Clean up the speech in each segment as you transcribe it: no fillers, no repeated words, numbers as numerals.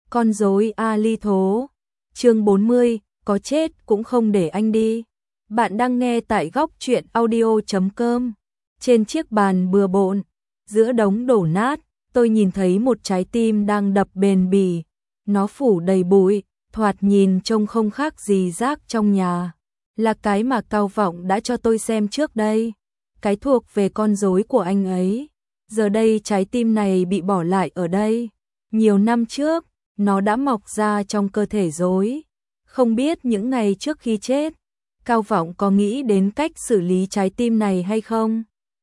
Con rối Ali Thố. Chương 40, có chết cũng không để anh đi. Bạn đang nghe tại góc truyện audio.com. Trên chiếc bàn bừa bộn, giữa đống đổ nát, tôi nhìn thấy một trái tim đang đập bền bỉ. Nó phủ đầy bụi, thoạt nhìn trông không khác gì rác trong nhà. Là cái mà Cao Vọng đã cho tôi xem trước đây. Cái thuộc về con rối của anh ấy. Giờ đây trái tim này bị bỏ lại ở đây. Nhiều năm trước, nó đã mọc ra trong cơ thể rối. Không biết những ngày trước khi chết, Cao Vọng có nghĩ đến cách xử lý trái tim này hay không?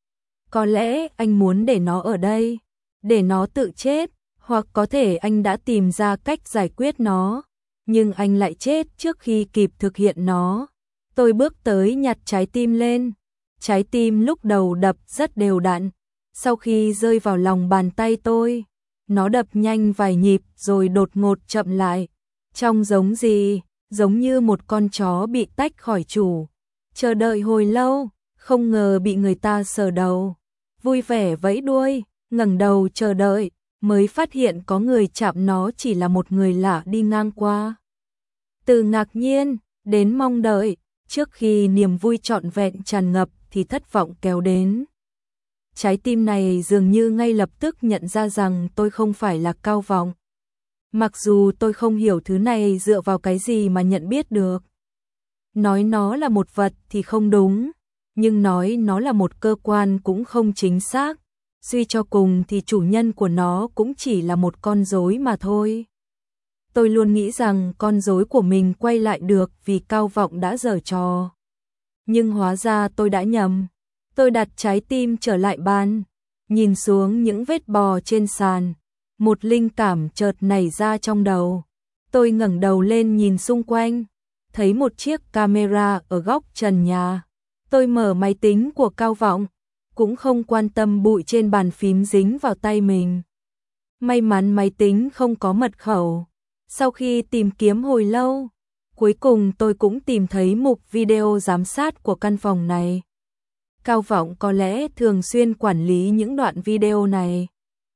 Có lẽ anh muốn để nó ở đây, để nó tự chết, hoặc có thể anh đã tìm ra cách giải quyết nó, nhưng anh lại chết trước khi kịp thực hiện nó. Tôi bước tới nhặt trái tim lên. Trái tim lúc đầu đập rất đều đặn, sau khi rơi vào lòng bàn tay tôi, nó đập nhanh vài nhịp rồi đột ngột chậm lại. Trông giống gì? Giống như một con chó bị tách khỏi chủ. Chờ đợi hồi lâu, không ngờ bị người ta sờ đầu. Vui vẻ vẫy đuôi, ngẩng đầu chờ đợi, mới phát hiện có người chạm nó chỉ là một người lạ đi ngang qua. Từ ngạc nhiên đến mong đợi, trước khi niềm vui trọn vẹn tràn ngập thì thất vọng kéo đến. Trái tim này dường như ngay lập tức nhận ra rằng tôi không phải là Cao Vọng. Mặc dù tôi không hiểu thứ này dựa vào cái gì mà nhận biết được. Nói nó là một vật thì không đúng, nhưng nói nó là một cơ quan cũng không chính xác. Suy cho cùng thì chủ nhân của nó cũng chỉ là một con rối mà thôi. Tôi luôn nghĩ rằng con rối của mình quay lại được vì Cao Vọng đã giở trò. Nhưng hóa ra tôi đã nhầm. Tôi đặt trái tim trở lại bàn, nhìn xuống những vết bò trên sàn. Một linh cảm chợt nảy ra trong đầu. Tôi ngẩng đầu lên nhìn xung quanh, thấy một chiếc camera ở góc trần nhà. Tôi mở máy tính của Cao Vọng, cũng không quan tâm bụi trên bàn phím dính vào tay mình. May mắn máy tính không có mật khẩu. Sau khi tìm kiếm hồi lâu, cuối cùng tôi cũng tìm thấy mục video giám sát của căn phòng này. Cao Vọng có lẽ thường xuyên quản lý những đoạn video này.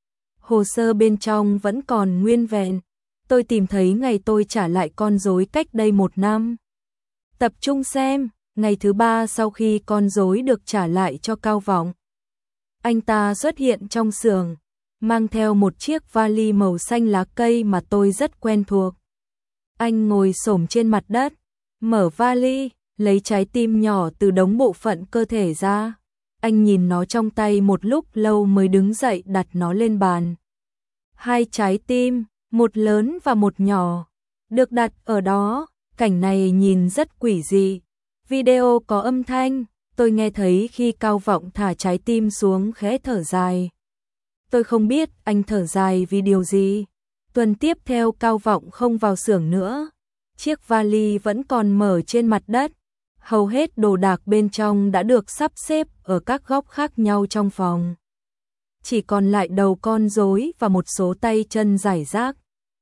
Hồ sơ bên trong vẫn còn nguyên vẹn. Tôi tìm thấy ngày tôi trả lại con rối cách đây 1 năm. Tập trung xem, ngày thứ 3 sau khi con rối được trả lại cho Cao Vọng. Anh ta xuất hiện trong xưởng, mang theo một chiếc vali màu xanh lá cây mà tôi rất quen thuộc. Anh ngồi xổm trên mặt đất, mở vali, lấy trái tim nhỏ từ đống bộ phận cơ thể ra. Anh nhìn nó trong tay một lúc lâu mới đứng dậy đặt nó lên bàn. 2 trái tim, một lớn và một nhỏ, được đặt ở đó. Cảnh này nhìn rất quỷ dị. Video có âm thanh, tôi nghe thấy khi Cao Vọng thả trái tim xuống khẽ thở dài. Tôi không biết anh thở dài vì điều gì. Tuần tiếp theo Cao Vọng không vào xưởng nữa. Chiếc vali vẫn còn mở trên mặt đất. Hầu hết đồ đạc bên trong đã được sắp xếp ở các góc khác nhau trong phòng. Chỉ còn lại đầu con rối và một số tay chân rải rác.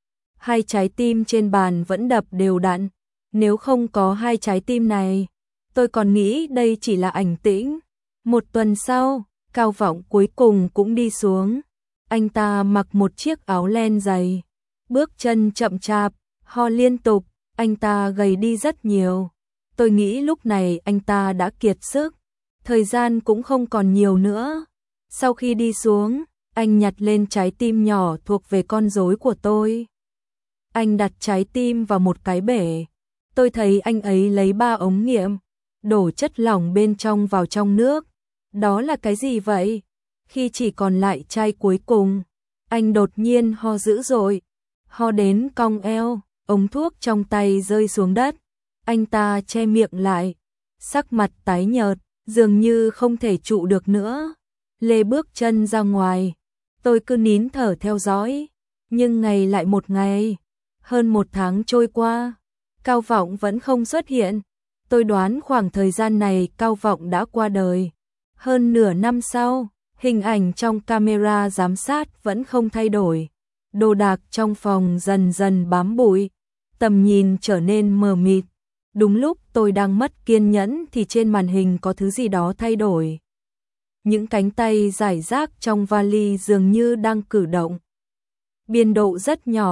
2 trái tim trên bàn vẫn đập đều đặn. Nếu không có 2 trái tim này, tôi còn nghĩ đây chỉ là ảnh tĩnh. 1 tuần sau, Cao Vọng cuối cùng cũng đi xuống. Anh ta mặc một chiếc áo len dày, bước chân chậm chạp, ho liên tục, anh ta gầy đi rất nhiều. Tôi nghĩ lúc này anh ta đã kiệt sức, thời gian cũng không còn nhiều nữa. Sau khi đi xuống, anh nhặt lên trái tim nhỏ thuộc về con rối của tôi. Anh đặt trái tim vào một cái bể. Tôi thấy anh ấy lấy 3 ống nghiệm, đổ chất lỏng bên trong vào trong nước. Đó là cái gì vậy? Khi chỉ còn lại chai cuối cùng, anh đột nhiên ho dữ dội, ho đến cong eo, ống thuốc trong tay rơi xuống đất. Anh ta che miệng lại, sắc mặt tái nhợt, dường như không thể trụ được nữa. Lê bước chân ra ngoài, tôi cứ nín thở theo dõi, nhưng ngày lại một ngày. Hơn 1 tháng trôi qua, Cao Vọng vẫn không xuất hiện. Tôi đoán khoảng thời gian này Cao Vọng đã qua đời. Hơn nửa năm sau, hình ảnh trong camera giám sát vẫn không thay đổi. Đồ đạc trong phòng dần dần bám bụi, tầm nhìn trở nên mờ mịt. Đúng lúc tôi đang mất kiên nhẫn thì trên màn hình có thứ gì đó thay đổi. Những cánh tay rải rác trong vali dường như đang cử động. Biên độ rất nhỏ,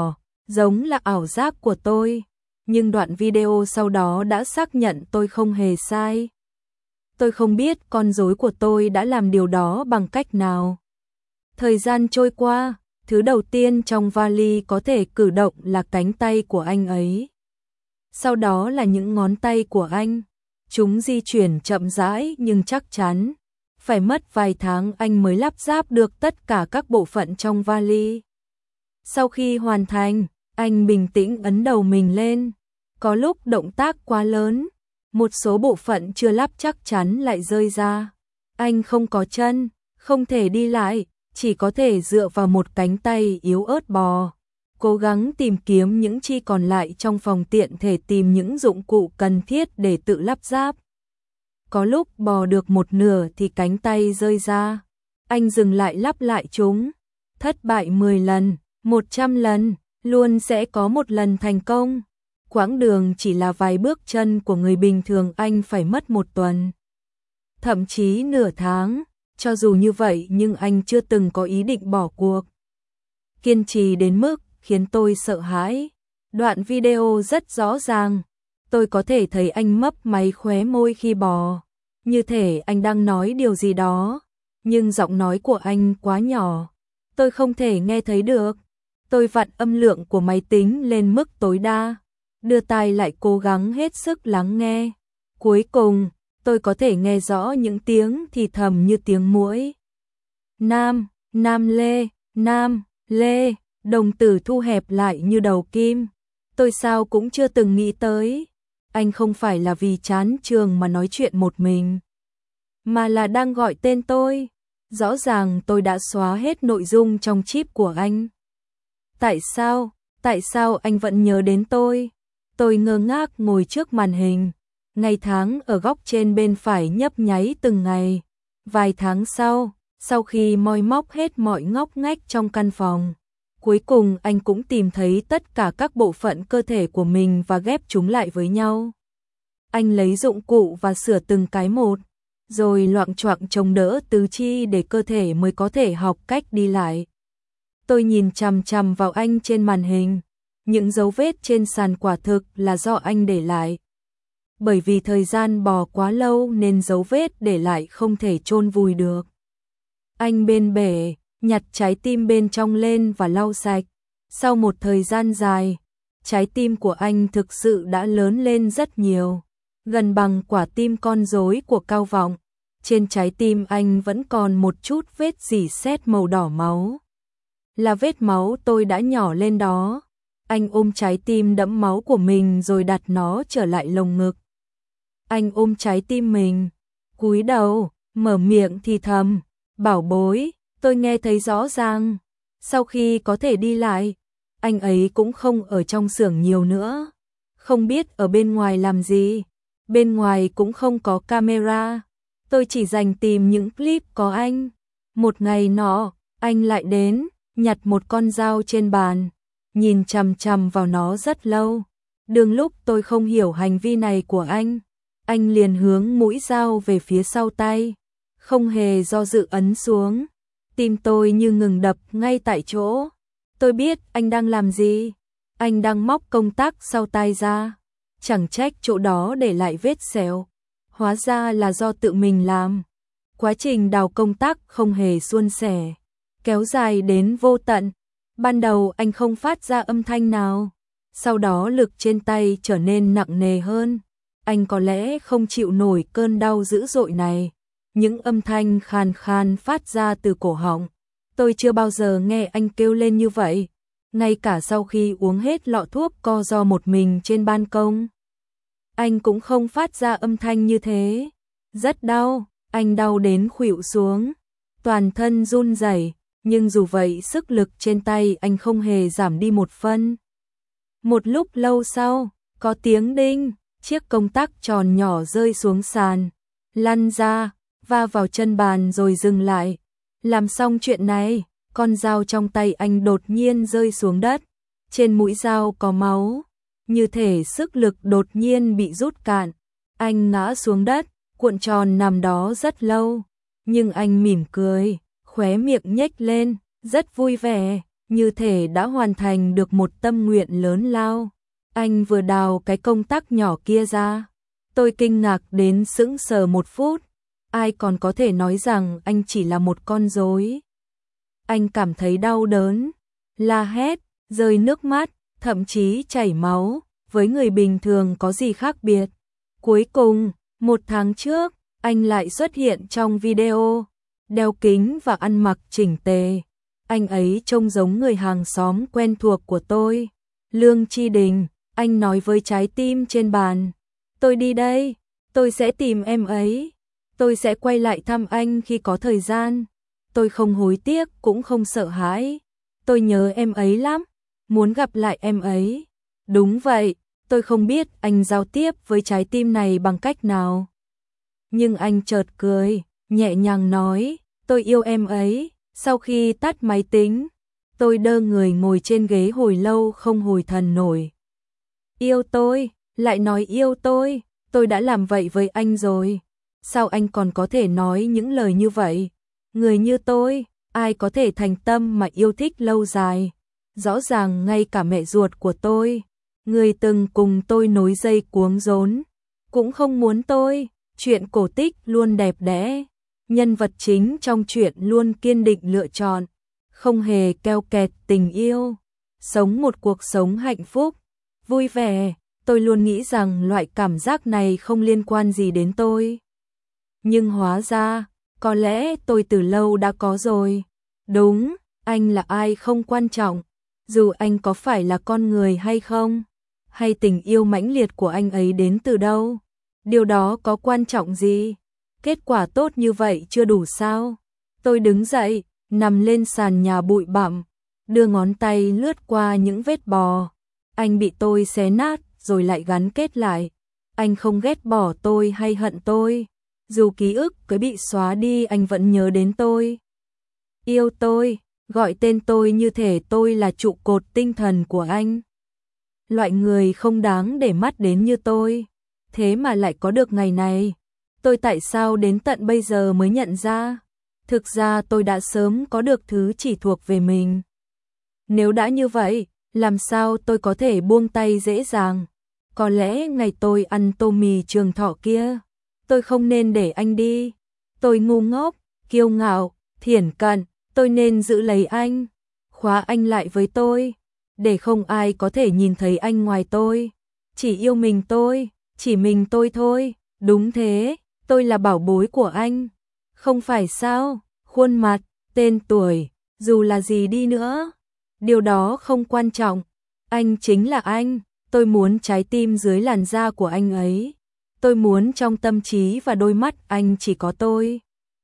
giống là ảo giác của tôi, nhưng đoạn video sau đó đã xác nhận tôi không hề sai. Tôi không biết con rối của tôi đã làm điều đó bằng cách nào. Thời gian trôi qua, thứ đầu tiên trong vali có thể cử động là cánh tay của anh ấy. Sau đó là những ngón tay của anh. Chúng di chuyển chậm rãi nhưng chắc chắn. Phải mất vài tháng anh mới lắp ráp được tất cả các bộ phận trong vali. Sau khi hoàn thành, anh bình tĩnh ấn đầu mình lên. Có lúc động tác quá lớn, một số bộ phận chưa lắp chắc chắn lại rơi ra. Anh không có chân, không thể đi lại, chỉ có thể dựa vào một cánh tay yếu ớt bò. Cố gắng tìm kiếm những chi còn lại trong phòng tiện thể tìm những dụng cụ cần thiết để tự lắp ráp. Có lúc bò được một nửa thì cánh tay rơi ra. Anh dừng lại lắp lại chúng. Thất bại 10 lần, 100 lần, luôn sẽ có một lần thành công. Quãng đường chỉ là vài bước chân của người bình thường anh phải mất một tuần. Thậm chí nửa tháng, cho dù như vậy nhưng anh chưa từng có ý định bỏ cuộc. Kiên trì đến mức khiến tôi sợ hãi. Đoạn video rất rõ ràng. Tôi có thể thấy anh mấp máy khóe môi khi bò. Như thể anh đang nói điều gì đó. Nhưng giọng nói của anh quá nhỏ. Tôi không thể nghe thấy được. Tôi vặn âm lượng của máy tính lên mức tối đa. Đưa tai lại cố gắng hết sức lắng nghe. Cuối cùng, tôi có thể nghe rõ những tiếng thì thầm như tiếng muỗi. Nam, Nam Lê, Nam, Lê, đồng tử thu hẹp lại như đầu kim. Tôi sao cũng chưa từng nghĩ tới. Anh không phải là vì chán trường mà nói chuyện một mình, mà là đang gọi tên tôi. Rõ ràng tôi đã xóa hết nội dung trong chip của anh. Tại sao anh vẫn nhớ đến tôi? Tôi ngơ ngác ngồi trước màn hình. Ngày tháng ở góc trên bên phải nhấp nháy từng ngày. Vài tháng sau khi moi móc hết mọi ngóc ngách trong căn phòng, cuối cùng anh cũng tìm thấy tất cả các bộ phận cơ thể của mình và ghép chúng lại với nhau. Anh lấy dụng cụ và sửa từng cái một, rồi loạng choạng chống đỡ tứ chi để cơ thể mới có thể học cách đi lại. Tôi nhìn chằm chằm vào anh trên màn hình. Những dấu vết trên sàn quả thực là do anh để lại. Bởi vì thời gian bò quá lâu nên dấu vết để lại không thể chôn vùi được. Anh bên bể, nhặt trái tim bên trong lên và lau sạch. Sau một thời gian dài, trái tim của anh thực sự đã lớn lên rất nhiều, gần bằng quả tim con rối của Cao Vọng. Trên trái tim anh vẫn còn một chút vết rỉ sét màu đỏ máu. Là vết máu tôi đã nhỏ lên đó. Anh ôm trái tim đẫm máu của mình rồi đặt nó trở lại lồng ngực. Anh ôm trái tim mình, cúi đầu, mở miệng thì thầm, bảo bối, tôi nghe thấy rõ ràng. Sau khi có thể đi lại, anh ấy cũng không ở trong xưởng nhiều nữa. Không biết ở bên ngoài làm gì, bên ngoài cũng không có camera. Tôi chỉ dành tìm những clip có anh. Một ngày nọ, anh lại đến, nhặt một con dao trên bàn, nhìn chằm chằm vào nó rất lâu. Đương lúc tôi không hiểu hành vi này của anh liền hướng mũi dao về phía sau tay, không hề do dự ấn xuống. Tim tôi như ngừng đập ngay tại chỗ. Tôi biết anh đang làm gì. Anh đang móc công tắc sau tai ra. Chẳng trách chỗ đó để lại vết sẹo. Hóa ra là do tự mình làm. Quá trình đào công tắc không hề suôn sẻ, kéo dài đến vô tận. Ban đầu anh không phát ra âm thanh nào. Sau đó lực trên tay trở nên nặng nề hơn. Anh có lẽ không chịu nổi cơn đau dữ dội này. Những âm thanh khàn khàn phát ra từ cổ họng. Tôi chưa bao giờ nghe anh kêu lên như vậy. Ngay cả sau khi uống hết lọ thuốc co ro một mình trên ban công, anh cũng không phát ra âm thanh như thế. Rất đau, anh đau đến khuỵu xuống, toàn thân run rẩy, nhưng dù vậy sức lực trên tay anh không hề giảm đi một phân. Một lúc lâu sau, có tiếng đinh, chiếc công tắc tròn nhỏ rơi xuống sàn, lăn ra, va vào chân bàn rồi dừng lại. Làm xong chuyện này, con dao trong tay anh đột nhiên rơi xuống đất. Trên mũi dao có máu, như thể sức lực đột nhiên bị rút cạn. Anh ngã xuống đất, cuộn tròn nằm đó rất lâu. Nhưng anh mỉm cười, khóe miệng nhếch lên, rất vui vẻ. như thể đã hoàn thành được một tâm nguyện lớn lao. Anh vừa đào cái công tắc nhỏ kia ra. Tôi kinh ngạc đến sững sờ một phút. Ai còn có thể nói rằng anh chỉ là một con rối. Anh cảm thấy đau đớn, la hét, rơi nước mắt, thậm chí chảy máu. Với người bình thường có gì khác biệt. Cuối cùng, 1 tháng trước, anh lại xuất hiện trong video, đeo kính và ăn mặc chỉnh tề. Anh ấy trông giống người hàng xóm quen thuộc của tôi. Lương Chi Đình, anh nói với trái tim trên bàn. Tôi đi đây, tôi sẽ tìm em ấy. Tôi sẽ quay lại thăm anh khi có thời gian. Tôi không hối tiếc cũng không sợ hãi. Tôi nhớ em ấy lắm, muốn gặp lại em ấy. Đúng vậy, tôi không biết anh giao tiếp với trái tim này bằng cách nào. Nhưng anh chợt cười, nhẹ nhàng nói, tôi yêu em ấy. Sau khi tắt máy tính, tôi đơ người ngồi trên ghế hồi lâu không hồi thần nổi. Yêu tôi, lại nói yêu tôi đã làm vậy với anh rồi. Sao anh còn có thể nói những lời như vậy? Người như tôi, ai có thể thành tâm mà yêu thích lâu dài? Rõ ràng ngay cả mẹ ruột của tôi, người từng cùng tôi nối dây cuống rốn, cũng không muốn tôi. Chuyện cổ tích luôn đẹp đẽ. Nhân vật chính trong truyện luôn kiên định lựa chọn, không hề keo kẹt tình yêu, sống một cuộc sống hạnh phúc, vui vẻ. Tôi luôn nghĩ rằng loại cảm giác này không liên quan gì đến tôi. Nhưng hóa ra, có lẽ tôi từ lâu đã có rồi. Đúng, anh là ai không quan trọng, dù anh có phải là con người hay không, hay tình yêu mãnh liệt của anh ấy đến từ đâu. Điều đó có quan trọng gì? Kết quả tốt như vậy chưa đủ sao? Tôi đứng dậy, nằm lên sàn nhà bụi bặm, đưa ngón tay lướt qua những vết bò. Anh bị tôi xé nát rồi lại gắn kết lại. Anh không ghét bỏ tôi hay hận tôi. Dù ký ức có bị xóa đi anh vẫn nhớ đến tôi. Yêu tôi, gọi tên tôi như thể tôi là trụ cột tinh thần của anh. Loại người không đáng để mắt đến như tôi. Thế mà lại có được ngày này. Tôi tại sao đến tận bây giờ mới nhận ra? Thực ra tôi đã sớm có được thứ chỉ thuộc về mình. Nếu đã như vậy, làm sao tôi có thể buông tay dễ dàng? Có lẽ ngày tôi ăn tô mì Trường Thọ kia, tôi không nên để anh đi. Tôi ngu ngốc, kiêu ngạo, thiển cận, tôi nên giữ lấy anh, khóa anh lại với tôi, để không ai có thể nhìn thấy anh ngoài tôi. Chỉ yêu mình tôi, chỉ mình tôi thôi. Đúng thế, tôi là bảo bối của anh. Không phải sao? Khuôn mặt, tên tuổi, dù là gì đi nữa, điều đó không quan trọng. Anh chính là anh. Tôi muốn trái tim dưới làn da của anh ấy. Tôi muốn trong tâm trí và đôi mắt anh chỉ có tôi.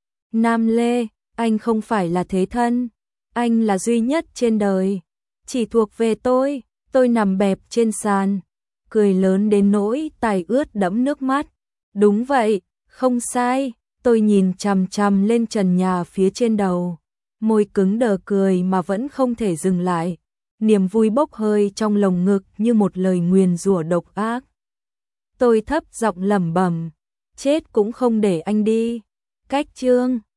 Nam Lê, anh không phải là thế thân. Anh là duy nhất trên đời. Chỉ thuộc về tôi. Tôi nằm bẹp trên sàn, cười lớn đến nỗi tai ướt đẫm nước mắt. Đúng vậy, không sai. Tôi nhìn chằm chằm lên trần nhà phía trên đầu. Môi cứng đờ cười mà vẫn không thể dừng lại. Niềm vui bốc hơi trong lồng ngực như một lời nguyền rủa độc ác. Tôi thấp giọng lẩm bẩm, chết cũng không để anh đi. Cách chương